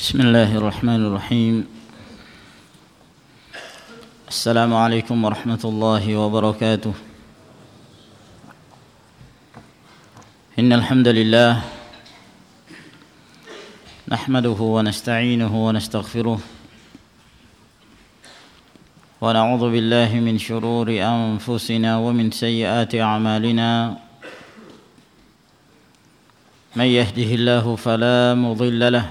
بسم الله الرحمن الرحيم. السلام عليكم ورحمة الله وبركاته. إن الحمد لله نحمده ونستعينه ونستغفره ونعوذ بالله من شرور أنفسنا ومن سيئات أعمالنا. من يهده الله فلا مضل له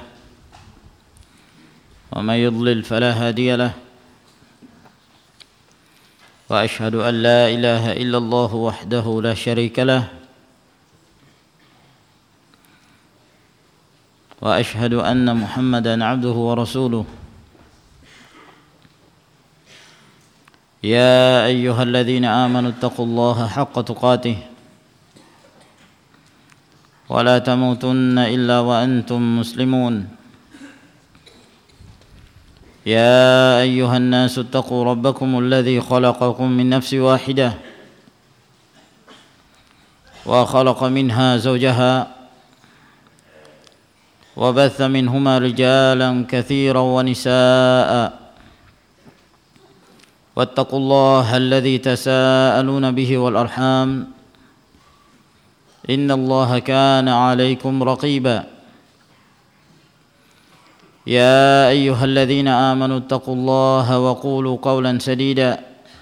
ومن يضلل فلا هادي له. وأشهد أن لا إله إلا الله وحده لا شريك له وأشهد أن محمدا عبده ورسوله. يا أيها الذين آمنوا اتقوا الله حق تقاته ولا تموتن إلا وأنتم مسلمون. يا أيها الناس اتقوا ربكم الذي خلقكم من نفس واحدة وخلق منها زوجها وبث منهما رجالا كثيرا ونساء. واتقوا الله الذي تساءلون به والأرحام إن الله كان عليكم رقيبا. يا أيها الذين آمنوا اتقوا الله وقولوا قولا سديدا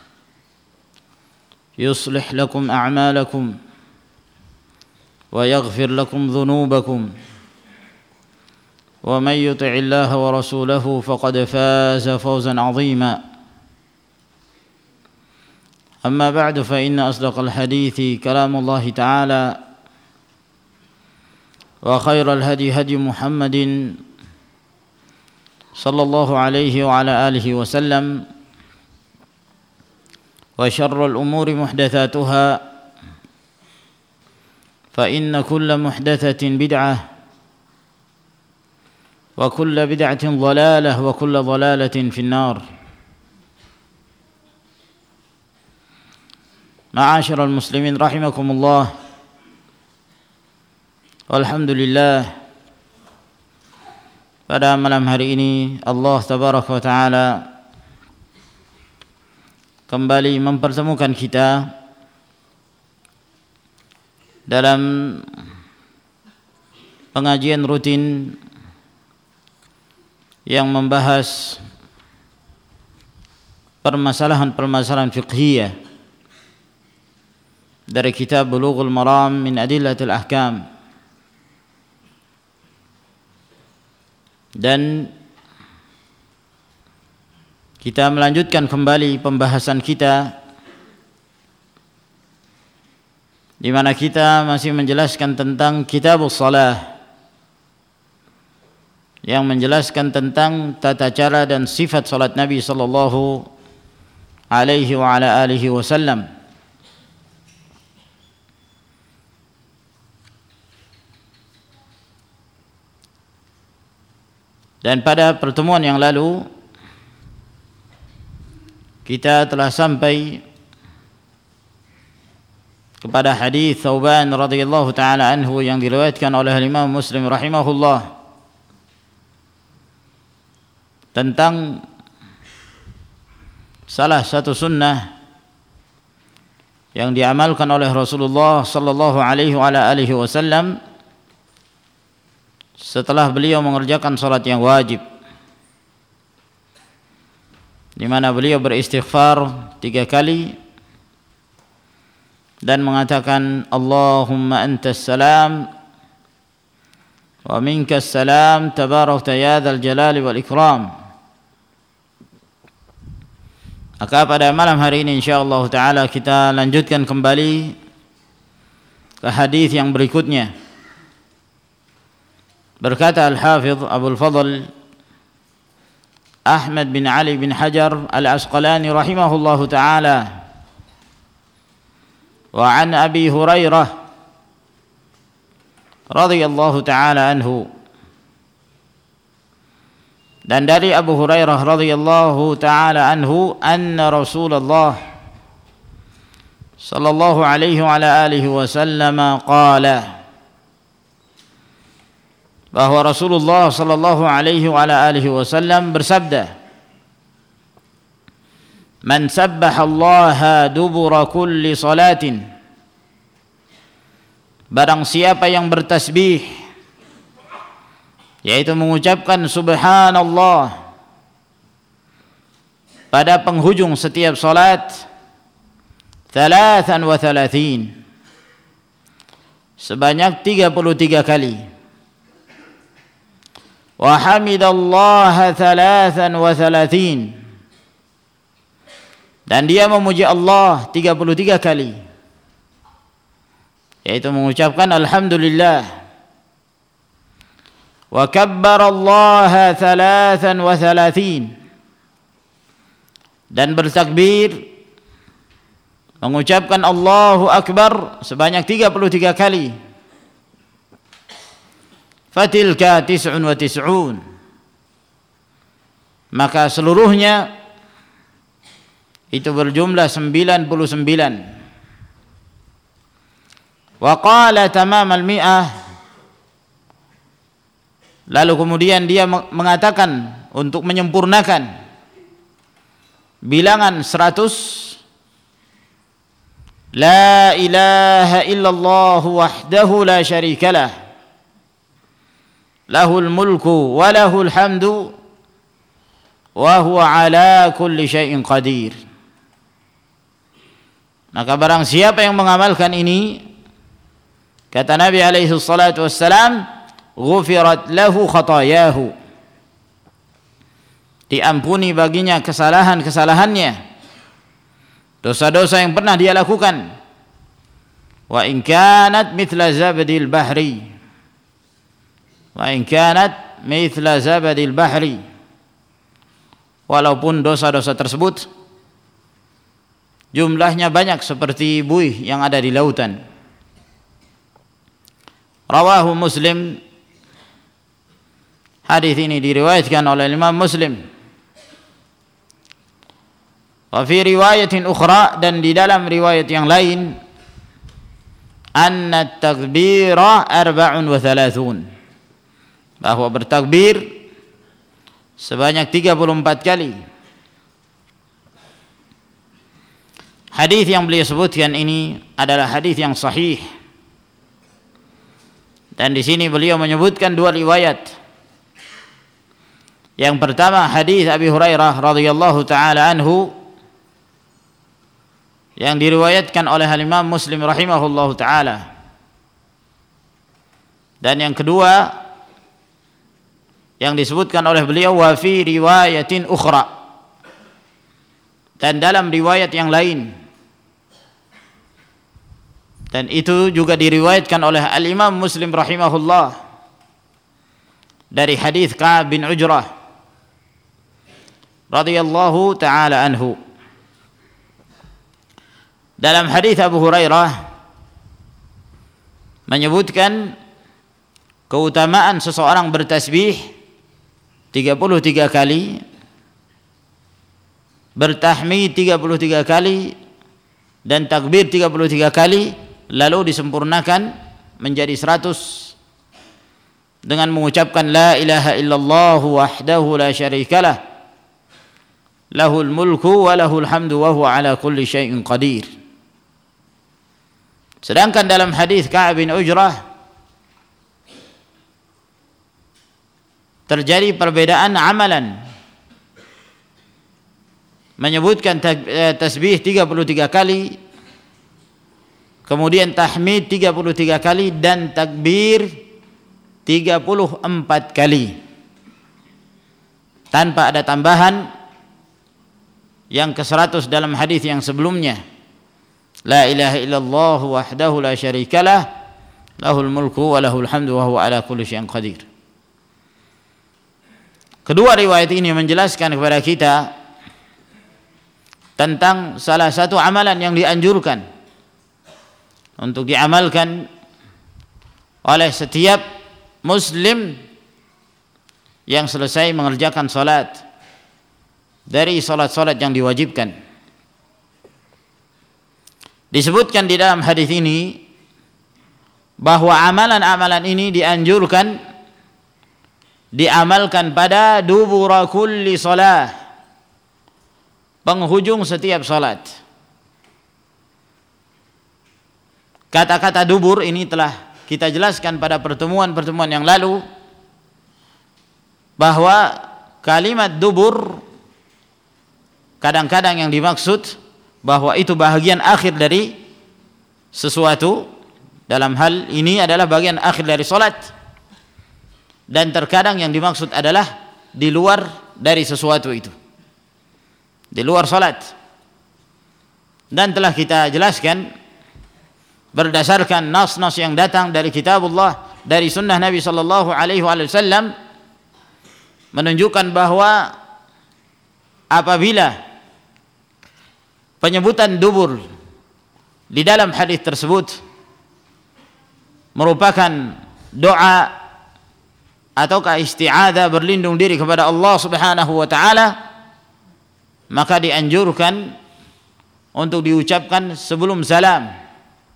يصلح لكم أعمالكم ويغفر لكم ذنوبكم ومن يطع الله ورسوله فقد فاز فوزا عظيما. أما بعد فإن أصدق الحديث كلام الله تعالى وخير الهدي هدي محمد صلى الله عليه وعلى آله وسلم وشر الأمور محدثاتها فإن كل محدثة بدعة وكل بدعة ضلالة وكل ضلالة في النار. معاشر المسلمين رحمكم الله. Alhamdulillah, pada malam hari ini Allah Tabaraka wa Ta'ala kembali mempertemukan kita dalam pengajian rutin yang membahas permasalahan-permasalahan fiqhiyah dari kitab Bulughul Maram min Adillatil Ahkam. Dan kita melanjutkan kembali pembahasan kita di mana kita masih menjelaskan tentang Kitabus Shalah yang menjelaskan tentang tata cara dan sifat salat Nabi sallallahu alaihi wa ala alihi wasallam. Dan pada pertemuan yang lalu kita telah sampai kepada hadis Thauban radhiyallahu taala anhu yang diriwayatkan oleh Imam Muslim rahimahullah tentang salah satu sunnah yang diamalkan oleh Rasulullah sallallahu alaihi wasallam setelah beliau mengerjakan salat yang wajib, di mana beliau beristighfar 3 kali dan mengatakan Allahumma antas salam wa minkas salam tabarakta ya dzal jalali wal ikram. Maka pada malam hari ini insyaallah taala kita lanjutkan kembali ke hadis yang berikutnya. Berkata Al-Hafidh Abul Fadl Ahmad bin Ali bin Hajar Al-Asqalani rahimahullahu ta'ala, wa an Abi Hurairah radhiyallahu ta'ala anhu, dan dari Abu Hurairah radhiyallahu ta'ala anhu, anna Rasulullah sallallahu alaihi wa ala alihi wasallam qala bahwa Rasulullah sallallahu alaihi wa ala alihi wasallam bersabda, "Man sabbaha Allah dubura kulli salatin." Barang siapa yang bertasbih, yaitu mengucapkan subhanallah pada penghujung setiap salat 33 sebanyak 33 kali, wa hamidallaha 33 dan dia memuji Allah 33 kali, yaitu mengucapkan alhamdulillah, wa kabbarallaha 33 dan bertakbir mengucapkan Allahu Akbar sebanyak 33 kali. Fatilka 99, maka seluruhnya itu berjumlah 99. Wa qala tamam al-mi'ah, lalu kemudian dia mengatakan untuk menyempurnakan bilangan 100, la ilaha illallah wahdahu la syarikalah, lahul mulku wa lahul hamdu wa huwa ala kulli syai'in qadir. Maka barang siapa yang mengamalkan ini, kata Nabi alaihi salatu wassalam, ghufirat lahu khatayahu, diampuni baginya kesalahan-kesalahannya, dosa-dosa yang pernah dia lakukan. Wa in kanat mithla zabadil bahri, wa in kanat mithla zabadil bahri, walaupun dosa-dosa tersebut jumlahnya banyak seperti buih yang ada di lautan. Rawahu Muslim, hadis ini diriwayatkan oleh Imam Muslim. Wa fi riwayatin ukhra, dan di dalam riwayat yang lain, anna takbira 34, bahwa bertakbir sebanyak 34 kali. Hadis yang beliau sebutkan ini adalah hadis yang sahih, dan di sini beliau menyebutkan dua riwayat. Yang pertama hadis Abi Hurairah radhiyallahu taala anhu yang diriwayatkan oleh Imam Muslim rahimahullahu taala, dan yang kedua yang disebutkan oleh beliau wa fi riwayatin ukhra, dan dalam riwayat yang lain, dan itu juga diriwayatkan oleh Al-Imam Muslim rahimahullah dari hadis Ka'ab bin Ujrah radhiyallahu taala anhu. Dalam hadis Abu Hurairah menyebutkan keutamaan seseorang bertasbih 33 kali, bertahmid 33 kali, dan takbir 33 kali, lalu disempurnakan menjadi 100 dengan mengucapkan la ilaha illallah wahdahu la syarikalah, lahul mulku wa lahul hamdu wa huwa ala kulli syai'in qadir. Sedangkan dalam hadis Ka'ab bin Ujrah terjadi perbedaan amalan, menyebutkan tasbih 33 kali, kemudian tahmid 33 kali, dan takbir 34 kali, tanpa ada tambahan yang ke-100 dalam hadis yang sebelumnya, la ilaha illallah wahdahu la syarikalah, lahul mulku wa lahul hamdu wa huwa ala kulli syai'in qadir. Kedua riwayat ini menjelaskan kepada kita tentang salah satu amalan yang dianjurkan untuk diamalkan oleh setiap muslim yang selesai mengerjakan salat dari salat-salat yang diwajibkan. Disebutkan di dalam hadis ini bahwa amalan-amalan ini dianjurkan diamalkan pada dubura kulli salah, penghujung setiap salat. Kata-kata dubur ini telah kita jelaskan pada pertemuan-pertemuan yang lalu, bahwa kalimat dubur kadang-kadang yang dimaksud bahwa itu bahagian akhir dari sesuatu. Dalam hal ini adalah bagian akhir dari salat, dan terkadang yang dimaksud adalah di luar dari sesuatu itu, di luar salat. Dan telah kita jelaskan berdasarkan nas-nas yang datang dari kitabullah, dari sunnah Nabi sallallahu alaihi wasallam, menunjukkan bahwa apabila penyebutan dubur di dalam hadis tersebut merupakan doa ataukah isti'adzah, berlindung diri kepada Allah Subhanahu wa taala, maka dianjurkan untuk diucapkan sebelum salam,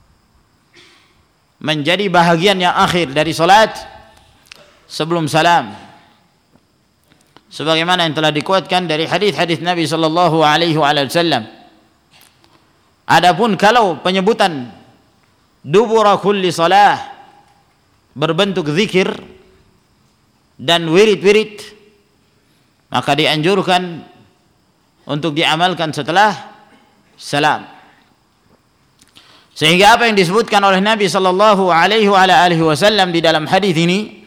menjadi bahagian yang akhir dari salat sebelum salam, sebagaimana yang telah dikuatkan dari hadis-hadis Nabi sallallahu alaihi wasallam. Adapun kalau penyebutan dubura kulli salah berbentuk zikir dan wirid-wirid, maka dianjurkan untuk diamalkan setelah salam. Sehingga apa yang disebutkan oleh Nabi sallallahu alaihi wasallam di dalam hadis ini,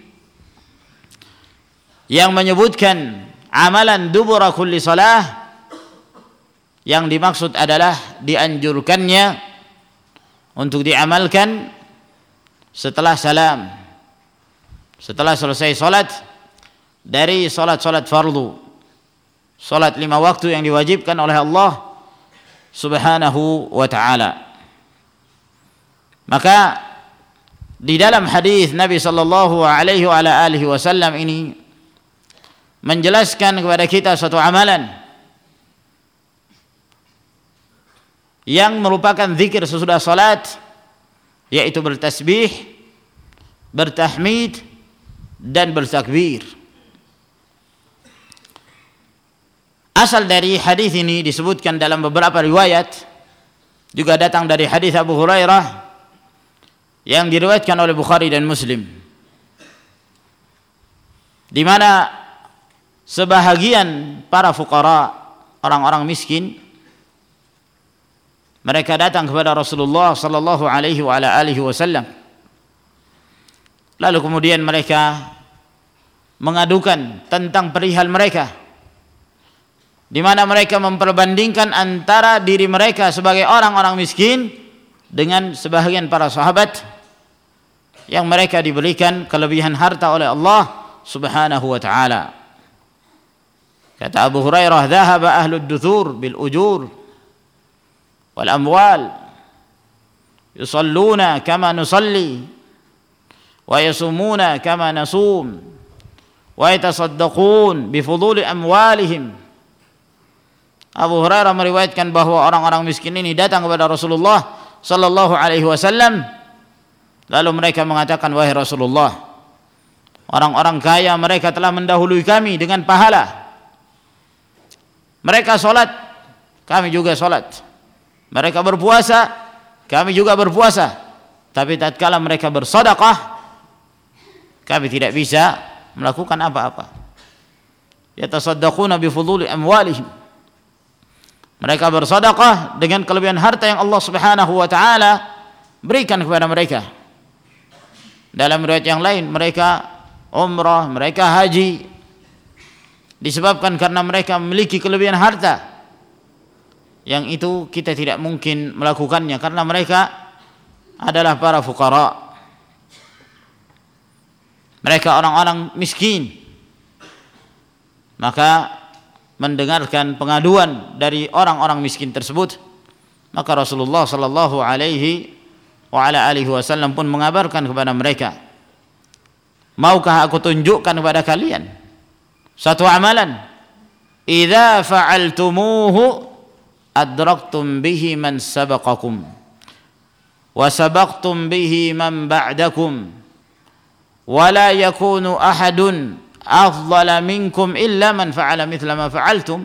yang menyebutkan amalan dubura kulli salah, yang dimaksud adalah dianjurkannya untuk diamalkan setelah salam, setelah selesai salat dari salat-salat fardu, salat 5 waktu yang diwajibkan oleh Allah Subhanahu wa taala. Maka di dalam hadis Nabi sallallahu alaihi wasallam ini menjelaskan kepada kita suatu amalan yang merupakan zikir sesudah salat, yaitu bertasbih, bertahmid, dan bertakbir. Asal dari hadis ini disebutkan dalam beberapa riwayat, juga datang dari hadis Abu Hurairah yang diriwayatkan oleh Bukhari dan Muslim, di mana sebahagian para fuqara, orang-orang miskin, mereka datang kepada Rasulullah sallallahu alaihi wasallam, lalu kemudian mereka mengadukan tentang perihal mereka, di mana mereka memperbandingkan antara diri mereka sebagai orang-orang miskin dengan sebahagian para sahabat yang mereka diberikan kelebihan harta oleh Allah Subhanahu wa taala. Kata Abu Hurairah, "Dhahaba ahlud duthur bil ujur wal amwal yusalluna kama nusalli wa yasumuna kama nasum wa yatasaddaqun bi fuduli amwalihim." Abu Hurairah meriwayatkan bahwa orang-orang miskin ini datang kepada Rasulullah sallallahu alaihi wasallam, lalu mereka mengatakan, "Wahai Rasulullah, orang-orang kaya mereka telah mendahului kami dengan pahala. Mereka salat, kami juga salat. Mereka berpuasa, kami juga berpuasa. Tapi tatkala mereka bersedekah, kami tidak bisa melakukan apa-apa. Yatasaddaquna bi fuduli amwalihim." Mereka bersedekah dengan kelebihan harta yang Allah Subhanahu wa taala berikan kepada mereka. Dalam riwayat yang lain, mereka umrah, mereka haji, disebabkan karena mereka memiliki kelebihan harta yang itu kita tidak mungkin melakukannya karena mereka adalah para fuqara, mereka orang-orang miskin. Maka mendengarkan pengaduan dari orang-orang miskin tersebut, maka Rasulullah sallallahu alaihi wasallam pun mengabarkan kepada mereka, "Maukah aku tunjukkan kepada kalian satu amalan, idza fa'altumuhu adraktum bihi man sabaqakum wa sabaqtum bihi man ba'dakum wa la yakunu ahadun afdhala minkum illa man fa'ala mithla ma fa'altum.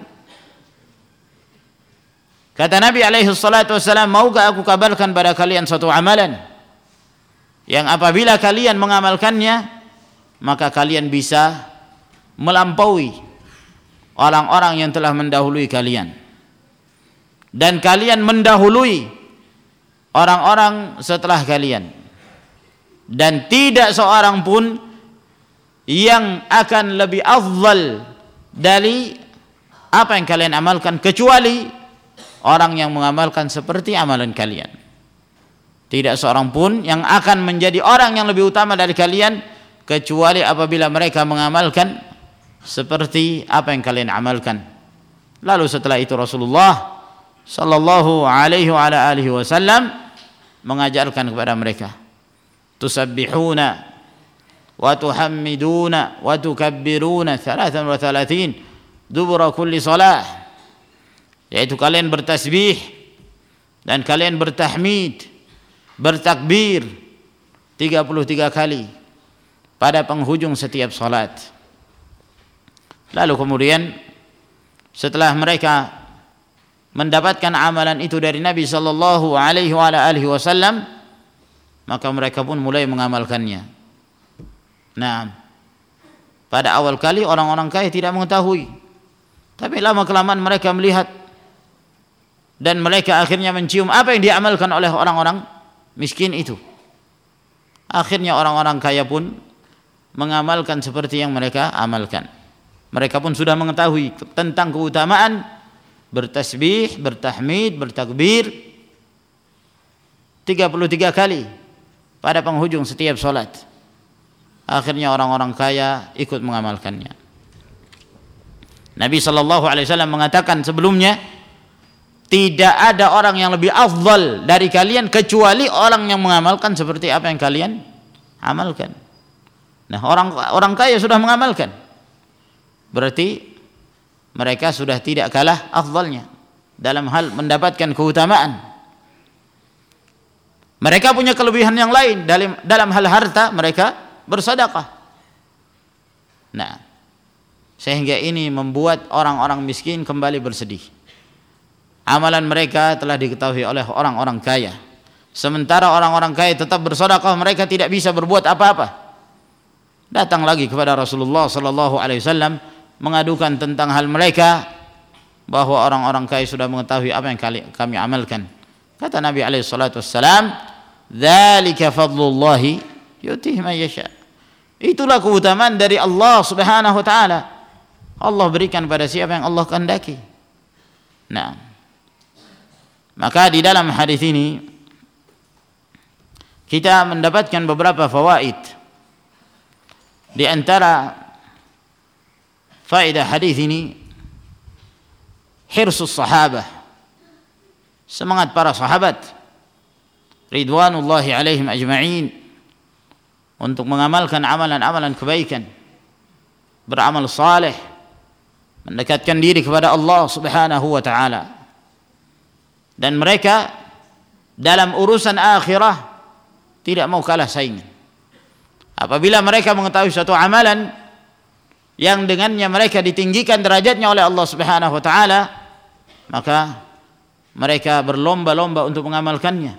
Kata Nabi alaihi salatu wasallam, maukah aku kabarkan pada kalian satu amalan yang apabila kalian mengamalkannya maka kalian bisa melampaui orang-orang yang telah mendahului kalian, dan kalian mendahului orang-orang setelah kalian, dan tidak seorang pun yang akan lebih afdal dari apa yang kalian amalkan kecuali orang yang mengamalkan seperti amalan kalian. Tidak seorang pun yang akan menjadi orang yang lebih utama dari kalian kecuali apabila mereka mengamalkan seperti apa yang kalian amalkan. Lalu setelah itu Rasulullah sallallahu alaihi wa ala alihi wasallam mengajarkan kepada mereka, tusabbihuna wa tuhammiduna wa tukabbiruna 33 dubura kulli salah, yaitu kalian bertasbih dan kalian bertahmid, bertakbir 33 kali pada penghujung setiap salat. Lalu kemudian setelah mereka mendapatkan amalan itu dari Nabi sallallahu alaihi wasallam, maka mereka pun mulai mengamalkannya. Nah, pada awal kali orang-orang kaya tidak mengetahui, tapi lama kelamaan mereka melihat dan mereka akhirnya mencium apa yang diamalkan oleh orang-orang miskin itu. Akhirnya orang-orang kaya pun mengamalkan seperti yang mereka amalkan. Mereka pun sudah mengetahui tentang keutamaan bertasbih, bertahmid, bertakbir 33 kali pada penghujung setiap salat. Akhirnya orang-orang kaya ikut mengamalkannya. Nabi sallallahu alaihi wasallam mengatakan sebelumnya, tidak ada orang yang lebih afdal dari kalian kecuali orang yang mengamalkan seperti apa yang kalian amalkan. Nah, orang kaya sudah mengamalkan, berarti mereka sudah tidak kalah afdalnya dalam hal mendapatkan keutamaan. Mereka punya kelebihan yang lain dalam hal harta, mereka bersedekah. Nah, sehingga ini membuat orang-orang miskin kembali bersedih. Amalan mereka telah diketahui oleh orang-orang kaya, sementara orang-orang kaya tetap bersedekah, mereka tidak bisa berbuat apa-apa. Datang lagi kepada Rasulullah sallallahu alaihi wasallam mengadukan tentang hal mereka, bahwa orang-orang kaya sudah mengetahui apa yang kami amalkan. Kata Nabi alaihi salatu wassalam, dzalika fadlullahi yu'tihi man yasha. Itulah keutamaan dari Allah Subhanahu wa taala. Allah berikan pada siapa yang Allah kehendaki. Nah, maka di dalam hadis ini kita mendapatkan beberapa fawaid. Di antara faedah hadis ini, hirsus sahabah, semangat para sahabat ridwanullahi alaihim ajma'in untuk mengamalkan amalan-amalan kebaikan, beramal saleh, mendekatkan diri kepada Allah Subhanahu wa taala. Dan mereka dalam urusan akhirah tidak mau kalah saingan. Apabila mereka mengetahui suatu amalan yang dengannya mereka ditinggikan derajatnya oleh Allah Subhanahu wa taala, maka mereka berlomba-lomba untuk mengamalkannya.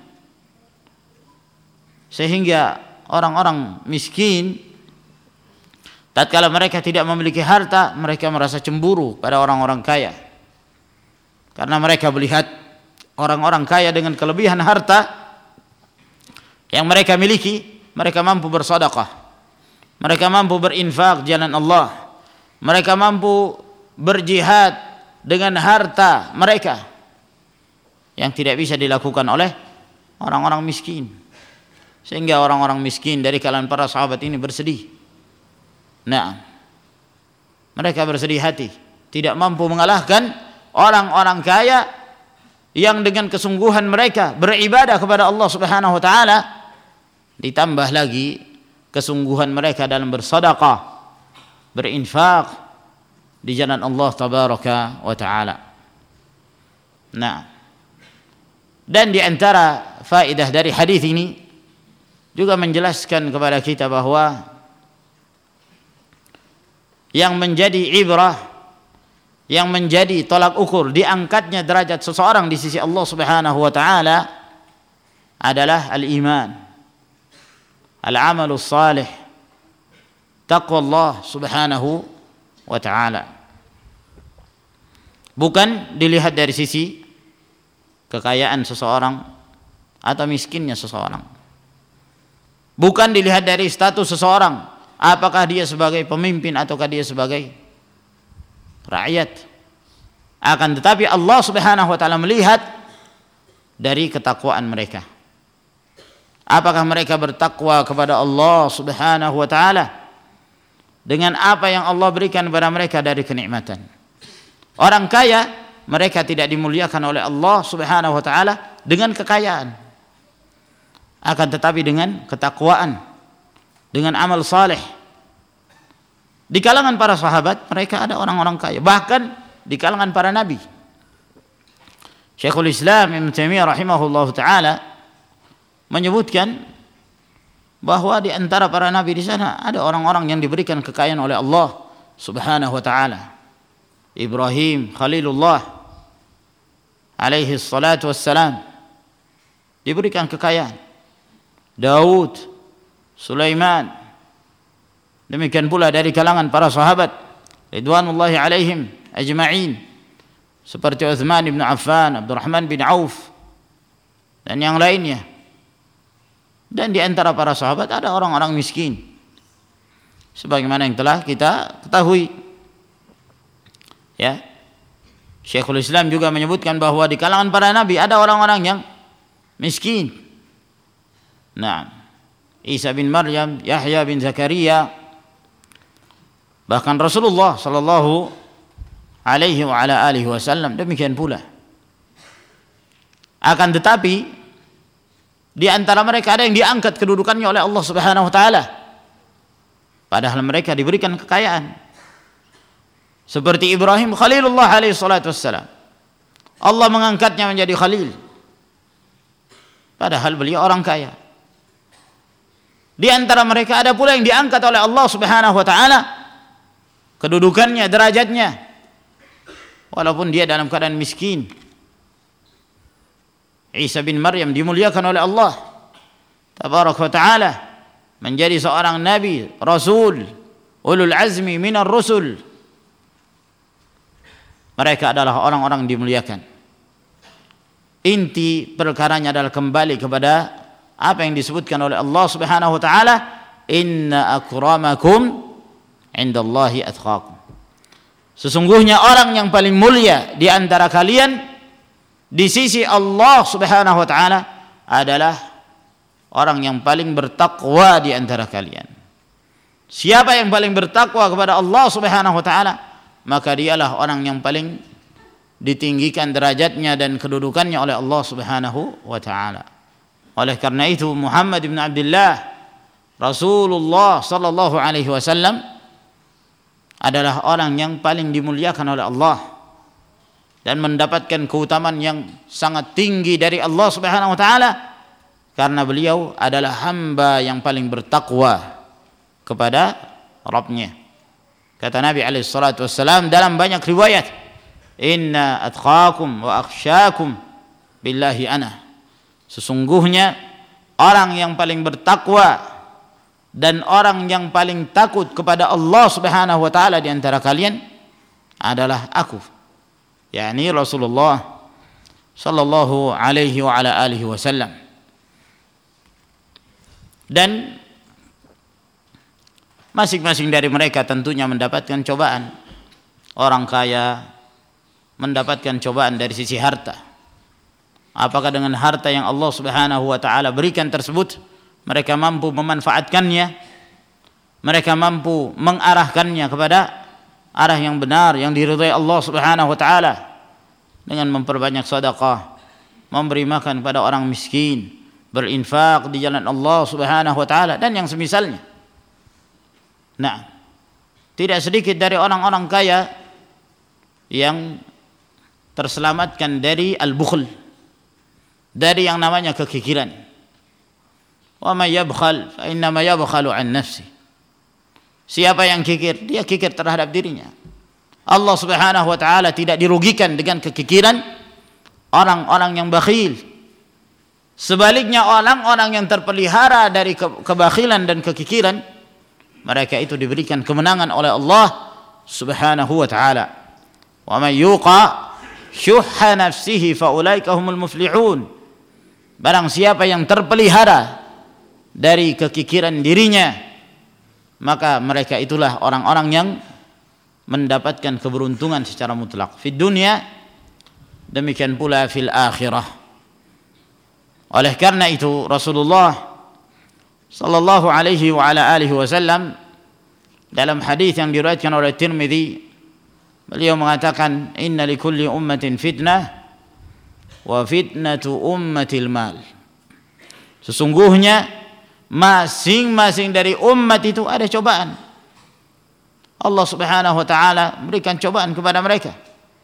Sehingga orang-orang miskin tatkala mereka tidak memiliki harta, mereka merasa cemburu pada orang-orang kaya. Karena mereka melihat orang-orang kaya dengan kelebihan harta yang mereka miliki, mereka mampu bersedekah, mereka mampu berinfak jalan Allah, mereka mampu berjihad dengan harta mereka yang tidak bisa dilakukan oleh orang-orang miskin. Sehingga orang-orang miskin dari kalangan para sahabat ini bersedih. Nah, mereka bersedih hati, tidak mampu mengalahkan orang-orang kaya yang dengan kesungguhan mereka beribadah kepada Allah Subhanahu wa taala, ditambah lagi kesungguhan mereka dalam bersedekah, berinfak di jalan Allah tabaraka wa taala. Nah, dan di antara faedah dari hadis ini juga menjelaskan kepada kita bahwa yang menjadi ibrah, yang menjadi tolak ukur diangkatnya derajat seseorang di sisi Allah Subhanahu wa taala adalah al-iman, al-amalus salih, taqwa Allah Subhanahu wa taala. Bukan dilihat dari sisi kekayaan seseorang atau miskinnya seseorang. Bukan dilihat dari status seseorang, apakah dia sebagai pemimpin ataukah dia sebagai rakyat. Akan tetapi Allah Subhanahu wa taala melihat dari ketakwaan mereka. Apakah mereka bertakwa kepada Allah Subhanahu wa taala dengan apa yang Allah berikan kepada mereka dari kenikmatan. Orang kaya mereka tidak dimuliakan oleh Allah Subhanahu wa taala dengan kekayaan, akan tetapi dengan ketakwaan, dengan amal saleh. Di kalangan para sahabat mereka ada orang-orang kaya, bahkan di kalangan para nabi. Syekhul Islam Ibnu Taimiyah rahimahullahu taala menyebutkan bahwa di antara para nabi di sana ada orang-orang yang diberikan kekayaan oleh Allah Subhanahu wa taala. Ibrahim Khalilullah alaihi salatu wassalam diberikan kekayaan. Daud, Sulaiman, demikian pula dari kalangan para sahabat ridwanullahi alaihim ajma'in seperti Utsman bin Affan, Abdurrahman bin Auf dan yang lainnya. Dan di antara para sahabat ada orang-orang miskin sebagaimana yang telah kita ketahui, ya. Syekhul Islam juga menyebutkan bahwa di kalangan para nabi ada orang-orang yang miskin. Nah, Isa bin Maryam, Yahya bin Zakaria, bahkan Rasulullah sallallahu alaihi wa ala alihi wasallam demikian pula. Akan tetapi di antara mereka ada yang diangkat kedudukannya oleh Allah Subhanahu wa taala padahal mereka diberikan kekayaan. Seperti Ibrahim Khalilullah alaihi salatu wassalam, Allah mengangkatnya menjadi khalil padahal beliau orang kaya. Di antara mereka ada pula yang diangkat oleh Allah Subhanahu wa taala kedudukannya, derajatnya, walaupun dia dalam keadaan miskin. Isa bin Maryam dimuliakan oleh Allah tabaraka wa taala menjadi seorang nabi, rasul, ulul azmi minar rusul. Mereka adalah orang-orang dimuliakan. Inti perkaranya adalah kembali kepada apa yang disebutkan oleh Allah Subhanahu wa taala, inna akramakum indallahi atqakum. Sesungguhnya orang yang paling mulia di antara kalian di sisi Allah Subhanahu wa taala adalah orang yang paling bertakwa di antara kalian. Siapa yang paling bertakwa kepada Allah Subhanahu wa taala, maka dialah orang yang paling ditinggikan derajatnya dan kedudukannya oleh Allah Subhanahu wa taala. Oleh karena itu Muhammad bin Abdullah Rasulullah sallallahu alaihi wasallam adalah orang yang paling dimuliakan oleh Allah dan mendapatkan keutamaan yang sangat tinggi dari Allah Subhanahu wa taala karena beliau adalah hamba yang paling bertakwa kepada Rabb-Nya. Kata Nabi alaihi salatu wassalam dalam banyak riwayat, inna atqakum wa akhsyakum billahi ana. Sesungguhnya orang yang paling bertakwa dan orang yang paling takut kepada Allah Subhanahu wa taala di antara kalian adalah aku, yakni Rasulullah sallallahu alaihi wa ala alihi wasallam. Dan masing-masing dari mereka tentunya mendapatkan cobaan. Orang kaya mendapatkan cobaan dari sisi harta. Apakah dengan harta yang Allah Subhanahu wa taala berikan tersebut mereka mampu memanfaatkannya, mereka mampu mengarahkannya kepada arah yang benar yang diridhai Allah Subhanahu wa taala dengan memperbanyak sedekah, memberi makan kepada orang miskin, berinfak di jalan Allah Subhanahu wa taala dan yang semisalnya. Nah, tidak sedikit dari orang-orang kaya yang terselamatkan dari al-bukhl, dari yang namanya kekikiran. Wa may yabkhal fa innama yabkhalu an nafsi. Siapa yang kikir? Dia kikir terhadap dirinya. Allah Subhanahu wa taala tidak dirugikan dengan kekikiran orang-orang yang bakhil. Sebaliknya orang-orang yang terpelihara dari kebakhilan dan kekikiran, mereka itu diberikan kemenangan oleh Allah Subhanahu wa taala. Wa may yuqa syuhha nafsihi fa ulaika humul muflihun. Barang siapa yang terpelihara dari kekikiran dirinya, maka mereka itulah orang-orang yang mendapatkan keberuntungan secara mutlak di dunia, demikian pula fil akhirah. Oleh karena itu Rasulullah sallallahu alaihi wa ala alihi wasallam dalam hadis yang diriwayatkan oleh Tirmidzi, beliau mengatakan, inna likulli ummatin fitnah wa fitnatu ummatil mal. Sesungguhnya masing-masing dari umat itu ada cobaan. Allah Subhanahu wa taala berikan cobaan kepada mereka.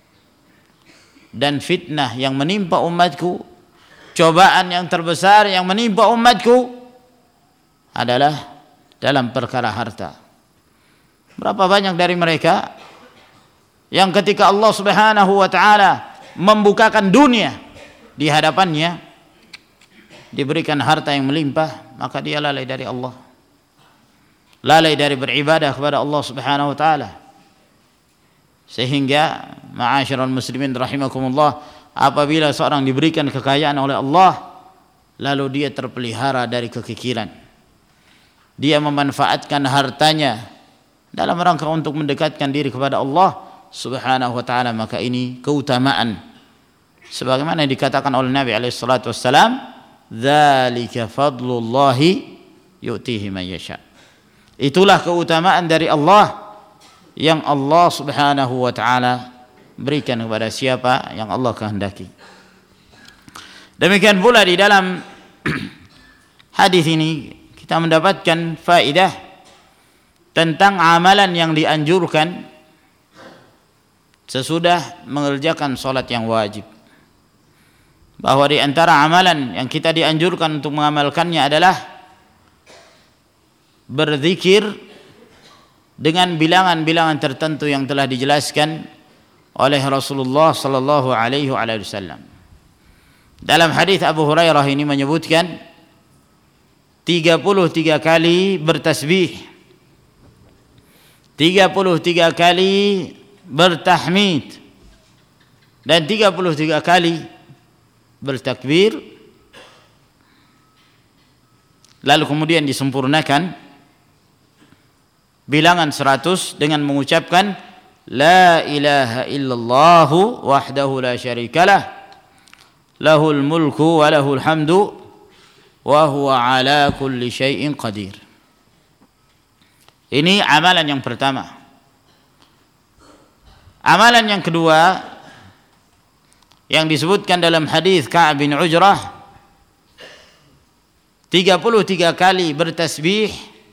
Dan fitnah yang menimpa umatku, cobaan yang terbesar yang menimpa umatku adalah dalam perkara harta. Berapa banyak dari mereka yang ketika Allah Subhanahu wa taala membukakan dunia di hadapannya, diberikan harta yang melimpah, maka dia lalai dari Allah, lalai dari beribadah kepada Allah Subhanahu wa taala. Sehingga ma'asyiral muslimin rahimakumullah, apabila seorang diberikan kekayaan oleh Allah lalu dia terpelihara dari kekikiran, dia memanfaatkan hartanya dalam rangka untuk mendekatkan diri kepada Allah Subhanahu wa taala, maka ini keutamaan sebagaimana yang dikatakan oleh Nabi alaihi salatu wassalam, dzalika fadlullahi yu'tihi man yasha. Itulah keutamaan dari Allah yang Allah Subhanahu wa taala berikan kepada siapa yang Allah kehendaki. Demikian pula di dalam hadis ini kita mendapatkan faedah tentang amalan yang dianjurkan sesudah mengerjakan salat yang wajib. Bahwa di antara amalan yang kita dianjurkan untuk mengamalkannya adalah berzikir dengan bilangan-bilangan tertentu yang telah dijelaskan oleh Rasulullah sallallahu alaihi wasallam. Dalam hadis Abu Hurairah ini menyebutkan 33 kali bertasbih, 33 kali bertahmid, dan 33 kali bertakbir, lalu kemudian disempurnakan bilangan 100 dengan mengucapkan la ilaha illallah wahdahu la syarikalah lahul mulku wa lahul hamdu wa huwa ala kulli syai'in qadir. Ini amalan yang pertama. Amalan yang kedua yang disebutkan dalam hadis Ka'ab bin Ujrah, 33 kali bertasbih,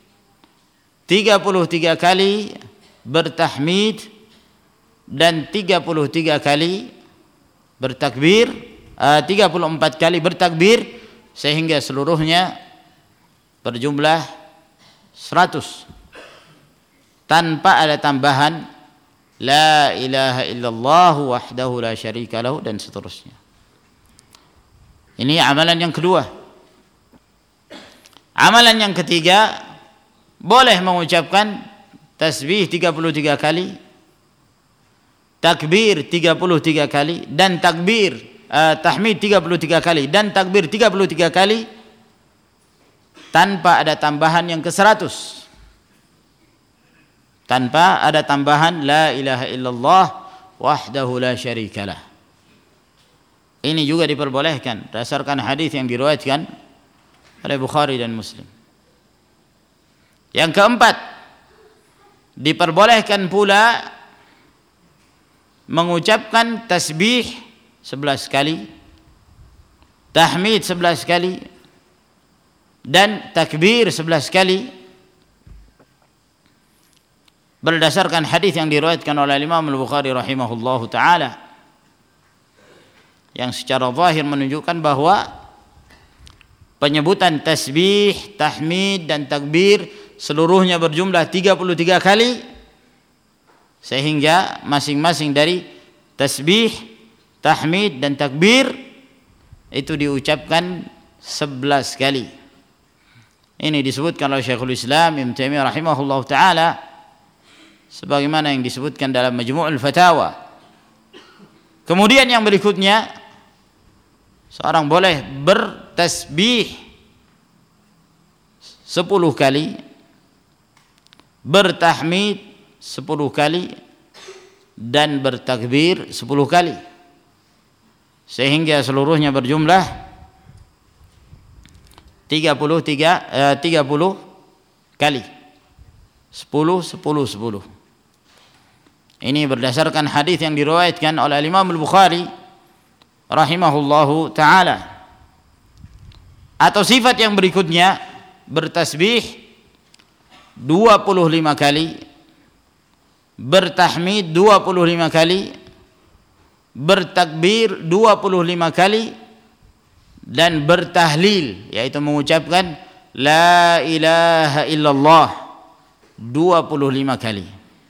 33 kali bertahmid, dan 33 kali bertakbir, 34 kali bertakbir, sehingga seluruhnya berjumlah 100 tanpa ada tambahan la ilaha illallah wahdahu la syarika lahu dan seterusnya. Ini amalan yang kedua. Amalan yang ketiga, boleh mengucapkan tasbih 33 kali, takbir 33 kali, dan tahmid 33 kali, dan takbir 33 kali tanpa ada tambahan yang ke-100, tanpa ada tambahan la ilaha illallah wahdahu la syarikalah. Ini juga diperbolehkan berdasarkan hadis yang diriwayatkan oleh Bukhari dan Muslim. Yang keempat, diperbolehkan pula mengucapkan tasbih 11 kali, tahmid 11 kali, dan takbir 11 kali berdasarkan hadis yang diriwayatkan oleh Imam Al-Bukhari rahimahullahu taala, yang secara zahir menunjukkan bahwa penyebutan tasbih, tahmid, dan takbir seluruhnya berjumlah 33 kali, sehingga masing-masing dari tasbih, tahmid dan takbir itu diucapkan 11 kali. Ini disebutkan oleh Syekhul Islam Ibnu Taimiyah rahimahullah taala sebagaimana yang disebutkan dalam Majmu'ul Fatawa. Kemudian yang berikutnya, seorang boleh bertasbih 10 kali, bertahmid 10 kali, dan bertakbir 10 kali, sehingga seluruhnya berjumlah 30 kali. 10. Ini berdasarkan hadis yang diriwayatkan oleh Imam Al-Bukhari rahimahullahu taala. Atau sifat yang berikutnya, bertasbih 25 kali, bertahmid 25 kali, bertakbir 25 kali, dan bertahlil, yaitu mengucapkan la ilaha illallah 25 kali,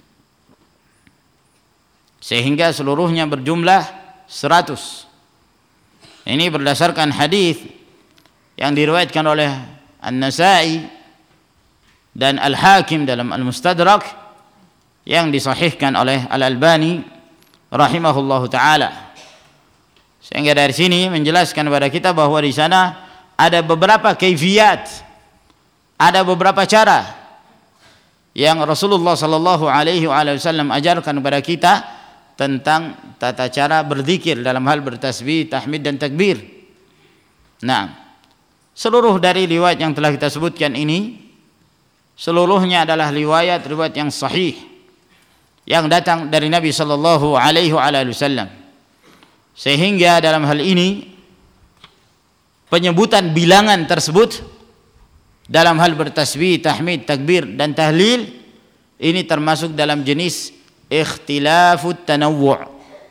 sehingga seluruhnya berjumlah 100. Ini berdasarkan hadis yang diriwayatkan oleh An-Nasa'i dan Al-Hakim dalam Al-Mustadrak, yang disahihkan oleh Al-Albani rahimahullahu taala. Sehingga dari sini menjelaskan kepada kita bahwa di sana ada beberapa kaifiyat, ada beberapa cara yang Rasulullah sallallahu alaihi wasallam ajarkan kepada kita tentang tata cara berzikir dalam hal bertasbih, tahmid dan takbir. Nah, seluruh dari riwayat yang telah kita sebutkan ini seluruhnya adalah riwayat yang sahih yang datang dari Nabi sallallahu alaihi wasallam. Sehingga dalam hal ini penyebutan bilangan tersebut dalam hal bertasbih, tahmid, takbir dan tahlil ini termasuk dalam jenis ikhtilafut tanawwu'.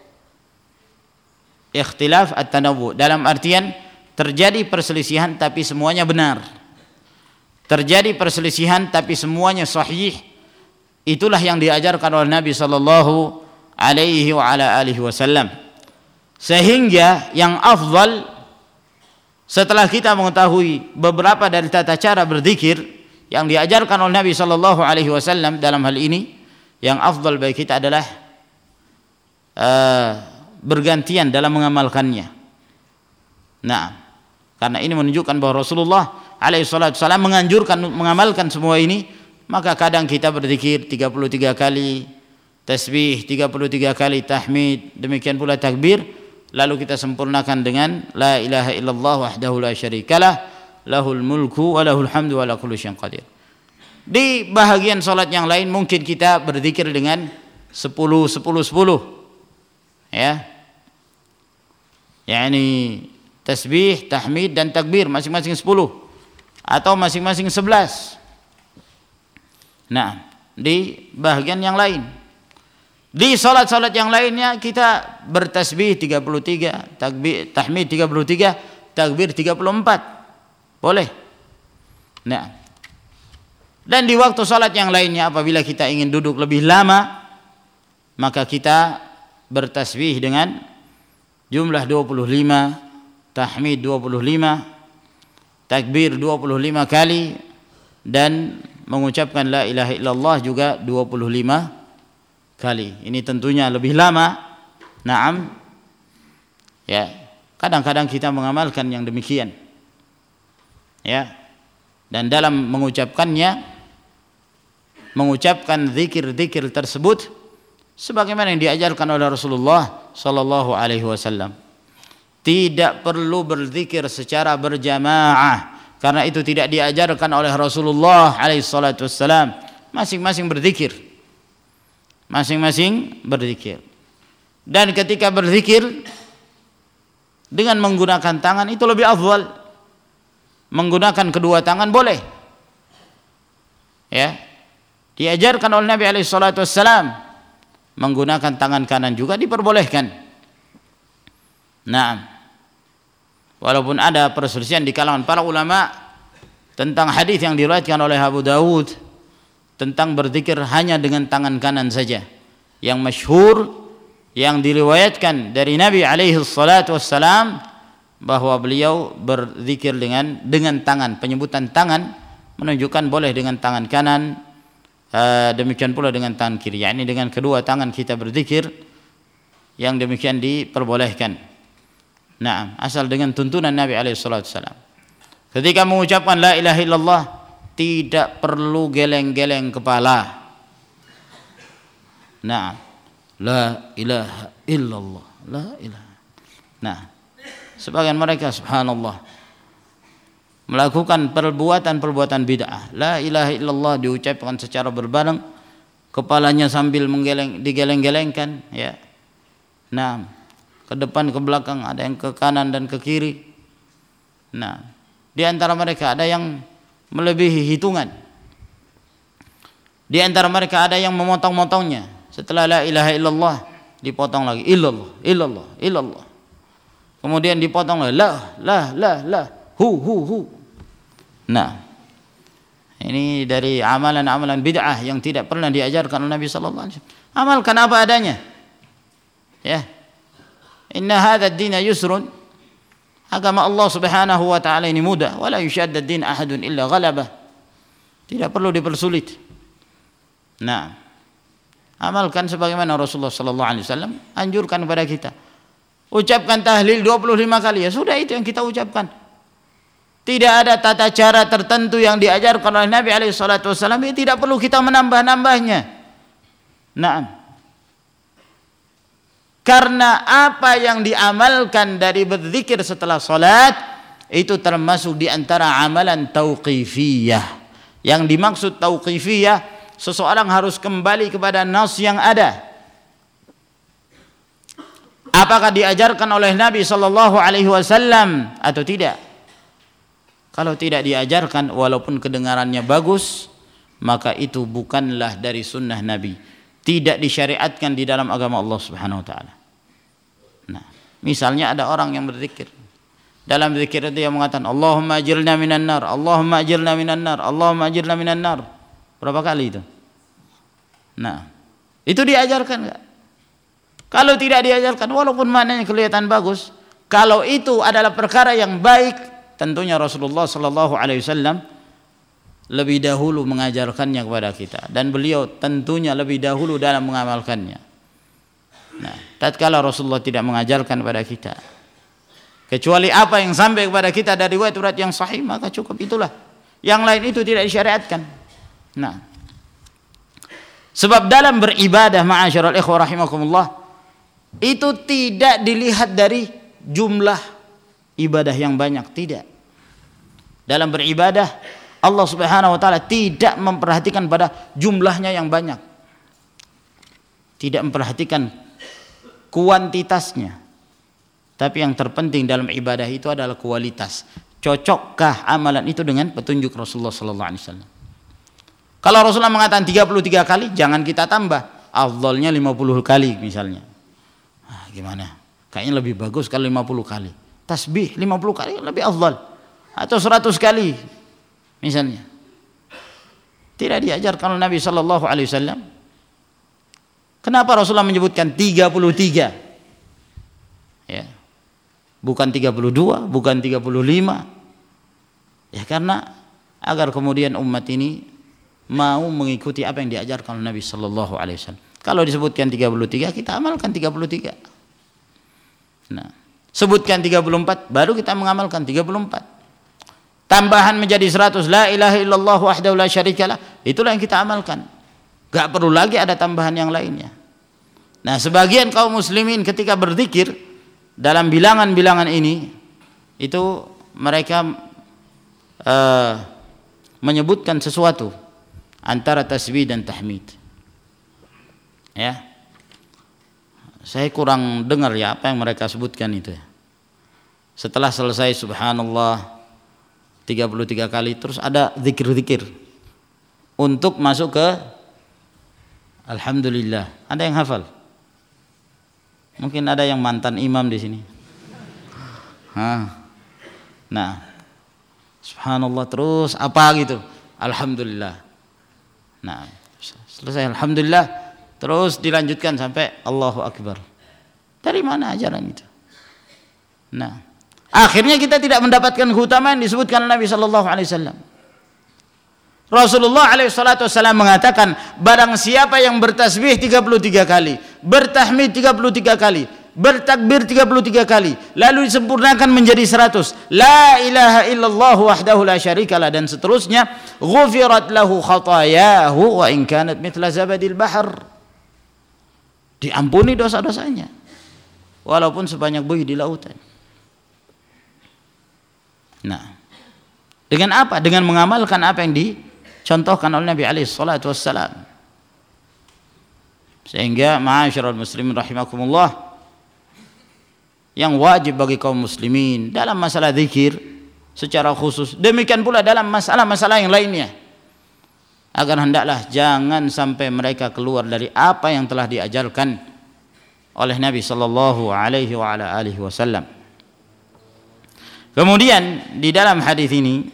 Ikhtilaf at-tanawwu' dalam artian terjadi perselisihan tapi semuanya benar. Terjadi perselisihan tapi semuanya sahih. Itulah yang diajarkan oleh Nabi sallallahu alaihi wasallam. Sehingga yang afdal setelah kita mengetahui beberapa dari tata cara berzikir yang diajarkan oleh Nabi sallallahu alaihi wasallam dalam hal ini, yang afdal bagi kita adalah bergantian dalam mengamalkannya. Nah, karena ini menunjukkan bahwa Rasulullah alaihi wasallam menganjurkan mengamalkan semua ini, maka kadang kita berzikir 33 kali, tasbih 33 kali, tahmid, demikian pula takbir, lalu kita sempurnakan dengan la ilaha illallah wahdahu la syarikalah lahul mulku wa lahul hamdu wa la kulli syai'in qadir. Di bahagian salat yang lain mungkin kita berzikir dengan 10 ya. Yani tasbih, tahmid dan takbir masing-masing 10 atau masing-masing 11. Nah, di bahagian yang lain, di salat-salat yang lainnya kita bertasbih 33, tahmid 33, takbir 34. Boleh. Nah, dan di waktu salat yang lainnya apabila kita ingin duduk lebih lama, maka kita bertasbih dengan jumlah 25, tahmid 25, takbir 25 kali, dan mengucapkan la ilaha illallah juga 25 kali. Ini tentunya lebih lama. Naam. Ya, kadang-kadang kita mengamalkan yang demikian. Ya. Dan dalam mengucapkannya, mengucapkan zikir-zikir tersebut sebagaimana yang diajarkan oleh Rasulullah sallallahu alaihi wasallam. Tidak perlu berzikir secara berjamaah karena itu tidak diajarkan oleh Rasulullah alaihi salatu wasallam. Masing-masing berzikir. Masing-masing berzikir. Dan ketika berzikir dengan menggunakan tangan itu lebih afdal. Menggunakan kedua tangan boleh. Ya. Diajarkan oleh Nabi alaihi salatu wassalam. Menggunakan tangan kanan juga diperbolehkan. Nah, walaupun ada perselisihan di kalangan para ulama tentang hadis yang diriwayatkan oleh Abu Dawud tentang berzikir hanya dengan tangan kanan saja. Yang masyhur, yang diriwayatkan dari Nabi alaihi salatu wassalam, bahwa beliau berzikir dengan tangan. Penyebutan tangan menunjukkan boleh dengan tangan kanan, demikian pula dengan tangan kiri, yakni dengan kedua tangan kita berzikir, yang demikian diperbolehkan. Nah, asal dengan tuntunan Nabi alaihi salatu wassalam. Ketika mengucapkan la ilaha illallah, tidak perlu geleng-geleng kepala. Nah, la ilaha illallah, la ilaha. Nah, sebagian mereka subhanallah melakukan perbuatan-perbuatan bid'ah. La ilaha illallah diucapkan secara berbareng, kepalanya sambil digeleng-gelengkan, ya. Nah, ke depan ke belakang, ada yang ke kanan dan ke kiri. Nah, di antara mereka ada yang melebihi hitungan. Di antara mereka ada yang memotong-motongnya. Setelah la ilaha illallah dipotong lagi illallah, illallah, illallah. Kemudian dipotong lagi la, hu. Nah, ini dari amalan-amalan bid'ah yang tidak pernah diajarkan oleh Nabi sallallahu alaihi wasallam. Amalkan apa adanya. Ya. Inna hadha ad-din yusrun. Agama Allah Subhanahu wa taala ini mudah, wala yushadda ad-din ahadun illa ghalabah. Tidak perlu dipersulit. Nah, amalkan sebagaimana Rasulullah sallallahu alaihi wasallam anjurkan kepada kita. Ucapkan tahlil 25 kali, ya sudah, itu yang kita ucapkan. Tidak ada tata cara tertentu yang diajarkan oleh Nabi alaihi salatu wasallam, ya tidak perlu kita menambah-nambahnya. Naam. Karena apa yang diamalkan dari berzikir setelah salat itu termasuk di antara amalan tauqifiyah. Yang dimaksud tauqifiyah, seseorang harus kembali kepada nas yang ada. Apakah diajarkan oleh Nabi sallallahu alaihi wasallam atau tidak? Kalau tidak diajarkan walaupun kedengarannya bagus, maka itu bukanlah dari sunnah Nabi. Tidak disyariatkan di dalam agama Allah Subhanahu wa taala. Nah, misalnya ada orang yang berzikir. Dalam zikir itu dia mengatakan Allahumma ajirna minan nar, Allahumma ajirna minan nar, Allahumma ajirna minan nar. Berapa kali itu? Nah, itu diajarkan enggak? Kalau tidak diajarkan walaupun maknanya kelihatan bagus, kalau itu adalah perkara yang baik, tentunya Rasulullah sallallahu alaihi wasallam lebih dahulu mengajarkannya kepada kita, dan beliau tentunya lebih dahulu dalam mengamalkannya. Nah, tatkala Rasulullah tidak mengajarkan kepada kita kecuali apa yang sampai kepada kita dari riwayat yang sahih, maka cukup itulah. Yang lain itu tidak disyariatkan. Nah, sebab dalam beribadah ma'asyiral ikhwah rahimakumullah, itu tidak dilihat dari jumlah ibadah yang banyak, tidak. Dalam beribadah Allah Subhanahu wa taala tidak memperhatikan pada jumlahnya yang banyak. Tidak memperhatikan kuantitasnya. Tapi yang terpenting dalam ibadah itu adalah kualitas. Cocokkah amalan itu dengan petunjuk Rasulullah sallallahu alaihi wasallam? Kalau Rasulullah mengatakan 33 kali, jangan kita tambah. Afdhalnya 50 kali misalnya. Gimana? Kayaknya lebih bagus kalau 50 kali. Tasbih 50 kali lebih afdal. Atau 100 kali. Misalnya, tidak diajarkan oleh Nabi sallallahu alaihi wasallam. Kenapa Rasulullah menyebutkan 33? Ya. Bukan 32, bukan 35. Ya, karena agar kemudian umat ini mau mengikuti apa yang diajarkan oleh Nabi sallallahu alaihi wasallam. Kalau disebutkan 33, kita amalkan 33. Nah, sebutkan 34, baru kita mengamalkan 34. Tambahan menjadi 100, la ilaha illallah wahdahu la syarikalah, itulah yang kita amalkan. Gak perlu lagi ada tambahan yang lainnya. Nah, sebagian kaum muslimin ketika berzikir dalam bilangan-bilangan ini, itu mereka menyebutkan sesuatu antara tasbih dan tahmid. Ya, saya kurang dengar ya apa yang mereka sebutkan itu. Setelah selesai subhanallah 33 kali, terus ada zikir-zikir untuk masuk ke alhamdulillah. Ada yang hafal? Mungkin ada yang mantan imam di sini. Nah, subhanallah terus apa gitu? Alhamdulillah. Nah, selesai alhamdulillah, terus dilanjutkan sampai Allahu Akbar. Dari mana ajaran itu? Nah, akhirnya kita tidak mendapatkan keutamaan disebutkan Nabi sallallahu alaihi wasallam. Rasulullah alaihi salatu wasallam mengatakan, barang siapa yang bertasbih 33 kali, bertahmid 33 kali, bertakbir 33 kali, lalu disempurnakan menjadi 100, la ilaha illallah wahdahu la syarikalah, dan seterusnya, ghufirat lahu khatayahu wa in kanat mithla zabadil bahr. Diampuni dosa-dosanya walaupun sebanyak buih di lautan. Nah, dengan apa? Dengan mengamalkan apa yang dicontohkan oleh Nabi alaihi salatu wassalam. Sehingga ma'asyiral muslimin rahimakumullah, yang wajib bagi kaum muslimin dalam masalah zikir secara khusus, demikian pula dalam masalah-masalah yang lainnya, agar hendaklah jangan sampai mereka keluar dari apa yang telah diajarkan oleh Nabi sallallahu alaihi wa ala alihi wasallam. Kemudian di dalam hadis ini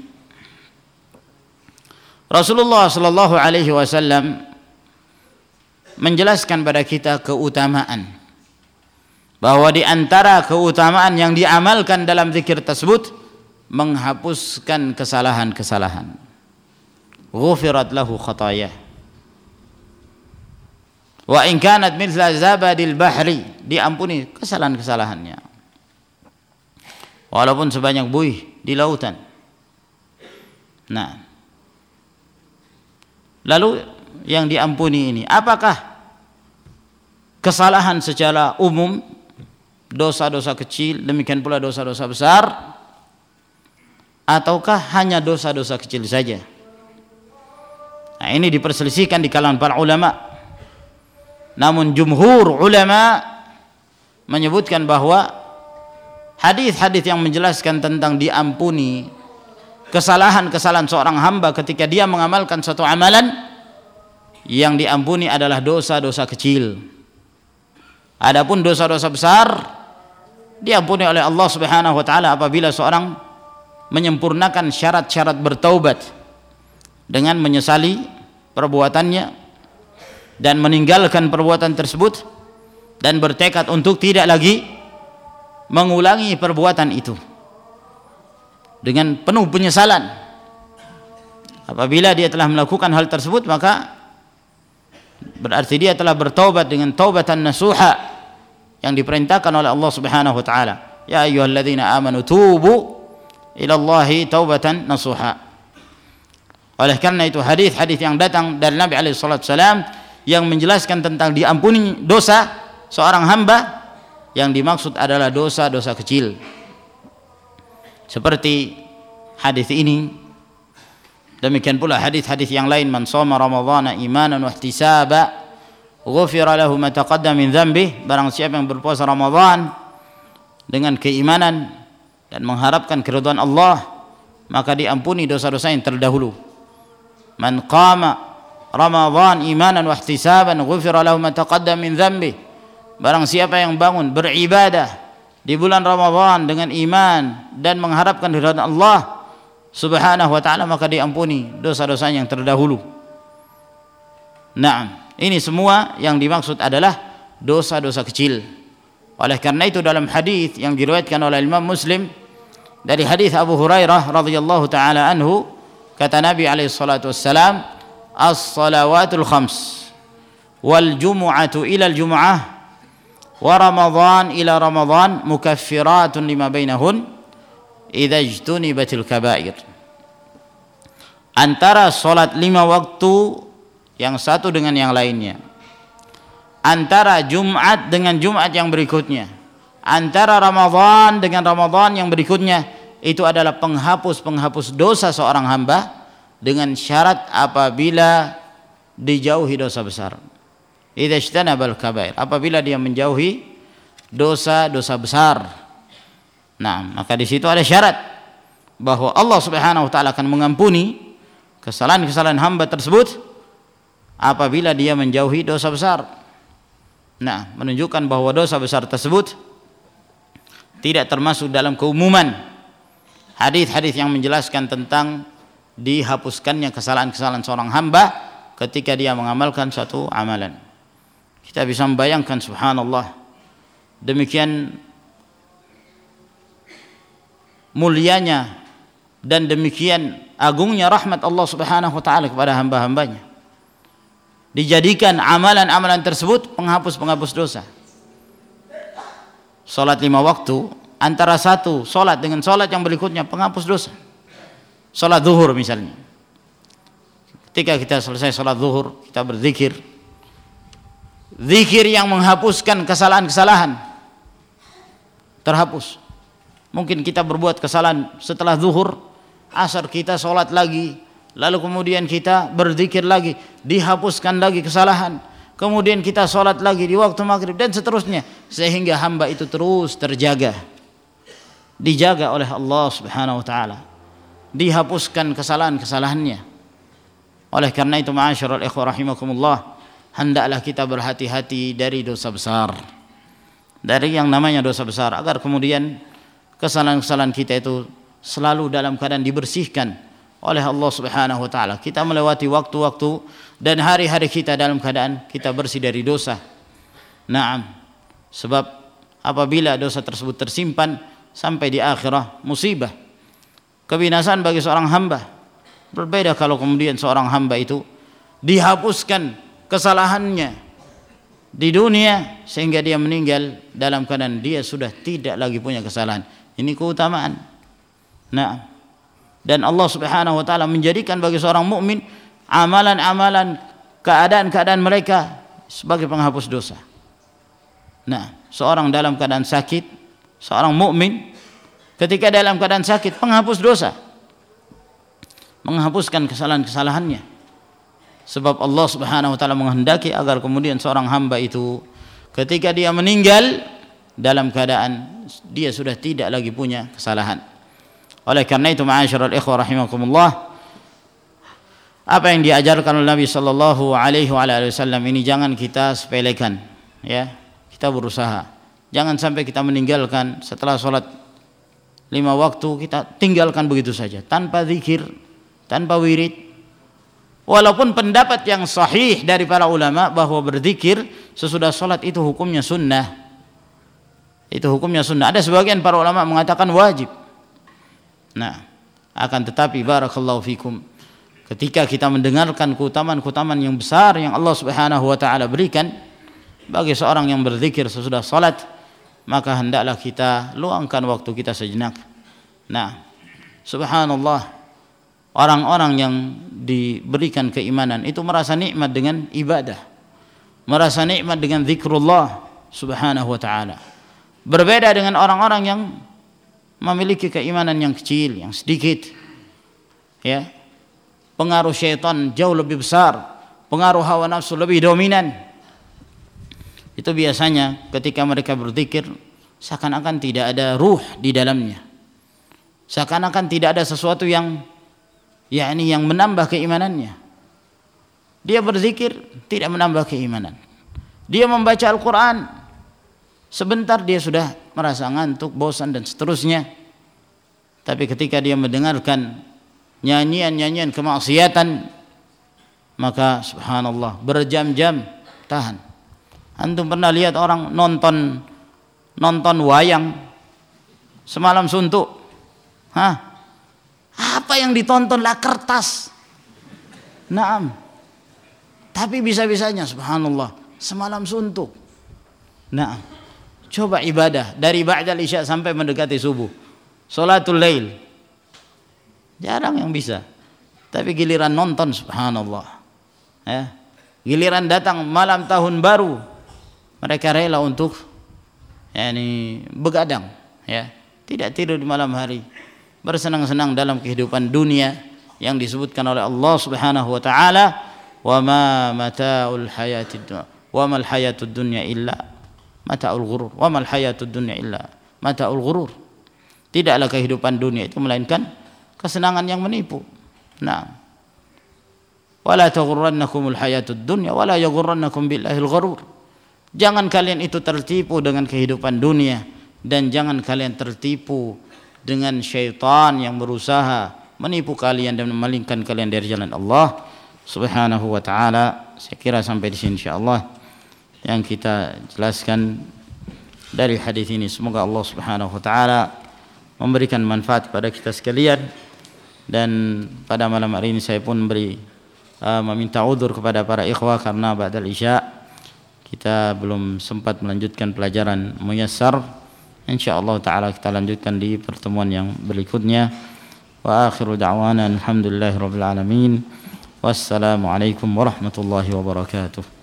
Rasulullah sallallahu alaihi wasallam menjelaskan pada kita keutamaan, bahwa di antara keutamaan yang diamalkan dalam zikir tersebut menghapuskan kesalahan-kesalahan. Ghufirat lahu khatayah wa in kanat mithla zabadil bahri, diampuni kesalahan-kesalahannya walaupun sebanyak buih di lautan. Nah, lalu yang diampuni ini apakah kesalahan secara umum, dosa-dosa kecil, demikian pula dosa-dosa besar, ataukah hanya dosa-dosa kecil saja? Nah, ini diperselisihkan di kalangan para ulama. Namun jumhur ulama menyebutkan bahwa hadis-hadis yang menjelaskan tentang diampuni kesalahan-kesalahan seorang hamba ketika dia mengamalkan suatu amalan, yang diampuni adalah dosa-dosa kecil. Adapun dosa-dosa besar diampuni oleh Allah Subhanahu wa taala apabila seorang menyempurnakan syarat-syarat bertaubat dengan menyesali perbuatannya dan meninggalkan perbuatan tersebut dan bertekad untuk tidak lagi mengulangi perbuatan itu dengan penuh penyesalan. Apabila dia telah melakukan hal tersebut, maka berarti dia telah bertaubat dengan taubatan nasuha yang diperintahkan oleh Allah Subhanahu wa taala. Ya ayyuhalladzina amanu tubu ila Allahi taubatan nasuha. Oleh karena itu hadis-hadis yang datang dari Nabi alaihi salatu wasallam yang menjelaskan tentang diampuni dosa seorang hamba, yang dimaksud adalah dosa-dosa kecil. Seperti hadis ini, demikian pula hadis-hadis yang lain, man shoma ramadhana imanan wa ihtisaba ghufira lahu ma taqaddama min dhanbihi, barang siapa yang berpuasa Ramadan dengan keimanan dan mengharapkan keridhaan Allah, maka diampuni dosa-dosa yang terdahulu. Man qama Ramadhan imanan wa ihtisaban ghufira lahu ma taqaddama min dhanbihi, barang siapa yang bangun beribadah di bulan Ramadan dengan iman dan mengharapkan keridhaan Allah Subhanahu wa taala, maka diampuni dosa-dosanya yang terdahulu. Naam, ini semua yang dimaksud adalah dosa-dosa kecil. Oleh karena itu dalam hadis yang diriwayatkan oleh Imam Muslim dari hadis Abu Hurairah radhiyallahu taala anhu, kata Nabi alaihi salatu wassalam, as-salawatul khams wal jumu'atu ila al-jumu'ah wa ramadhan ila ramadhan mukaffiratun lima bainahun idza ijtunibatil kaba'ir. Antara salat 5 waktu yang satu dengan yang lainnya, antara Jumat dengan Jumat yang berikutnya, antara Ramadhan dengan Ramadhan yang berikutnya, itu adalah penghapus dosa seorang hamba dengan syarat apabila dijauhi dosa besar. Idza ijtanabal kaba'ir, apabila dia menjauhi dosa-dosa besar. Nah, maka di situ ada syarat bahwa Allah Subhanahu wa taala akan mengampuni kesalahan-kesalahan hamba tersebut apabila dia menjauhi dosa besar. Nah, menunjukkan bahwa dosa besar tersebut tidak termasuk dalam keumuman hadis-hadis yang menjelaskan tentang dihapuskannya kesalahan-kesalahan seorang hamba ketika dia mengamalkan satu amalan. Kita bisa membayangkan, subhanallah, demikian mulianya dan demikian agungnya rahmat Allah Subhanahu wa taala kepada hamba-hambanya. Dijadikan amalan-amalan tersebut penghapus-penghapus dosa. Salat 5 waktu, antara satu salat dengan salat yang berikutnya penghapus dosa. Salat zuhur misalnya, ketika kita selesai salat zuhur, kita berzikir, zikir yang menghapuskan kesalahan-kesalahan terhapus. Mungkin kita berbuat kesalahan setelah zuhur, asar kita salat lagi, lalu kemudian kita berzikir lagi, dihapuskan lagi kesalahan. Kemudian kita salat lagi di waktu maghrib dan seterusnya, sehingga hamba itu terus terjaga, dijaga oleh Allah Subhanahu wa taala, dihapuskan kesalahan-kesalahannya. Oleh karena itu, ma'asyiral ikhwah rahimakumullah, hendaklah kita berhati-hati dari dosa besar, dari yang namanya dosa besar, agar kemudian kesalahan-kesalahan kita itu selalu dalam keadaan dibersihkan oleh Allah Subhanahu wa taala. Kita melewati waktu-waktu dan hari-hari kita dalam keadaan kita bersih dari dosa. Naam. Sebab apabila dosa tersebut tersimpan sampai di akhirah, musibah, kebinasaan bagi seorang hamba. Berbeda kalau kemudian seorang hamba itu dihapuskan kesalahannya di dunia sehingga dia meninggal dalam keadaan dia sudah tidak lagi punya kesalahan. Ini keutamaan. Nah, dan Allah Subhanahu wa taala menjadikan bagi seorang mukmin amalan-amalan, keadaan-keadaan mereka sebagai penghapus dosa. Nah, seorang dalam keadaan sakit, seorang mukmin ketika dalam keadaan sakit penghapus dosa, menghapuskan kesalahan-kesalahannya. Sebab Allah Subhanahu wa taala menghendaki agar kemudian seorang hamba itu ketika dia meninggal dalam keadaan dia sudah tidak lagi punya kesalahan. Oleh karena itu, ma'asyiral ikhwah rahimakumullah, apa yang diajarkan oleh Nabi sallallahu alaihi wasallam ini jangan kita sepelekan, ya. Kita berusaha jangan sampai kita meninggalkan setelah salat 5 waktu, kita tinggalkan begitu saja tanpa zikir, tanpa wirid. Walaupun pendapat yang sahih dari para ulama bahwa berzikir sesudah salat itu hukumnya sunnah. Itu hukumnya sunnah. Ada sebagian para ulama mengatakan wajib. Nah, akan tetapi barakallahu fikum, ketika kita mendengarkan keutamaan-keutamaan yang besar yang Allah Subhanahu wa taala berikan bagi seorang yang berzikir sesudah salat, maka hendaklah kita luangkan waktu kita sejenak. Nah, subhanallah, orang-orang yang diberikan keimanan itu merasa nikmat dengan ibadah, merasa nikmat dengan zikrullah Subhanahu wa taala. Berbeda dengan orang-orang yang memiliki keimanan yang kecil, yang sedikit, ya. Pengaruh syaitan jauh lebih besar, pengaruh hawa nafsu lebih dominan. Itu biasanya ketika mereka berzikir seakan-akan tidak ada ruh di dalamnya, seakan-akan tidak ada sesuatu yang yang menambah keimanannya. Dia berzikir tidak menambah keimanan. Dia membaca Al-Quran, sebentar dia sudah merasa ngantuk, bosan dan seterusnya. Tapi ketika dia mendengarkan nyanyian-nyanyian kemaksiatan, maka subhanallah berjam-jam tahan. Antum pernah lihat orang nonton wayang semalam suntuk? Apa yang ditonton lah kertas. Naam. Tapi bisa-bisanya subhanallah semalam suntuk. Naam. Coba ibadah dari ba'dal isya sampai mendekati subuh, salatul lail, jarang yang bisa. Tapi giliran nonton subhanallah, ya. Giliran datang malam tahun baru, mereka rela untuk begadang, ya, tidak tidur di malam hari, bersenang-senang dalam kehidupan dunia yang disebutkan oleh Allah Subhanahu wa taala, wa ma mata'ul hayatid dunya wa mal hayatud dunya illa mata'ul ghurur, wa mal hayatud dunya illa mata'ul ghurur. Tidaklah kehidupan dunia itu melainkan kesenangan yang menipu. Nah, wala taghurrannakumul hayatud dunya wala yaghurrannakum billahil ghurur. Jangan kalian itu tertipu dengan kehidupan dunia, dan jangan kalian tertipu dengan syaitan yang berusaha menipu kalian dan memalingkan kalian dari jalan Allah Subhanahu wa taala. Saya kira sampai di sini insyaallah yang kita jelaskan dari hadis ini. Semoga Allah Subhanahu wa taala memberikan manfaat kepada kita sekalian. Dan pada malam hari ini saya pun meminta udzur kepada para ikhwah karena ba'dal isya kita belum sempat melanjutkan pelajaran muyassar. Insyaallah taala kita lanjutkan di pertemuan yang berikutnya. Wa akhiru da'wana alhamdulillahirabbil alamin. Wassalamualaikum warahmatullahi wabarakatuh.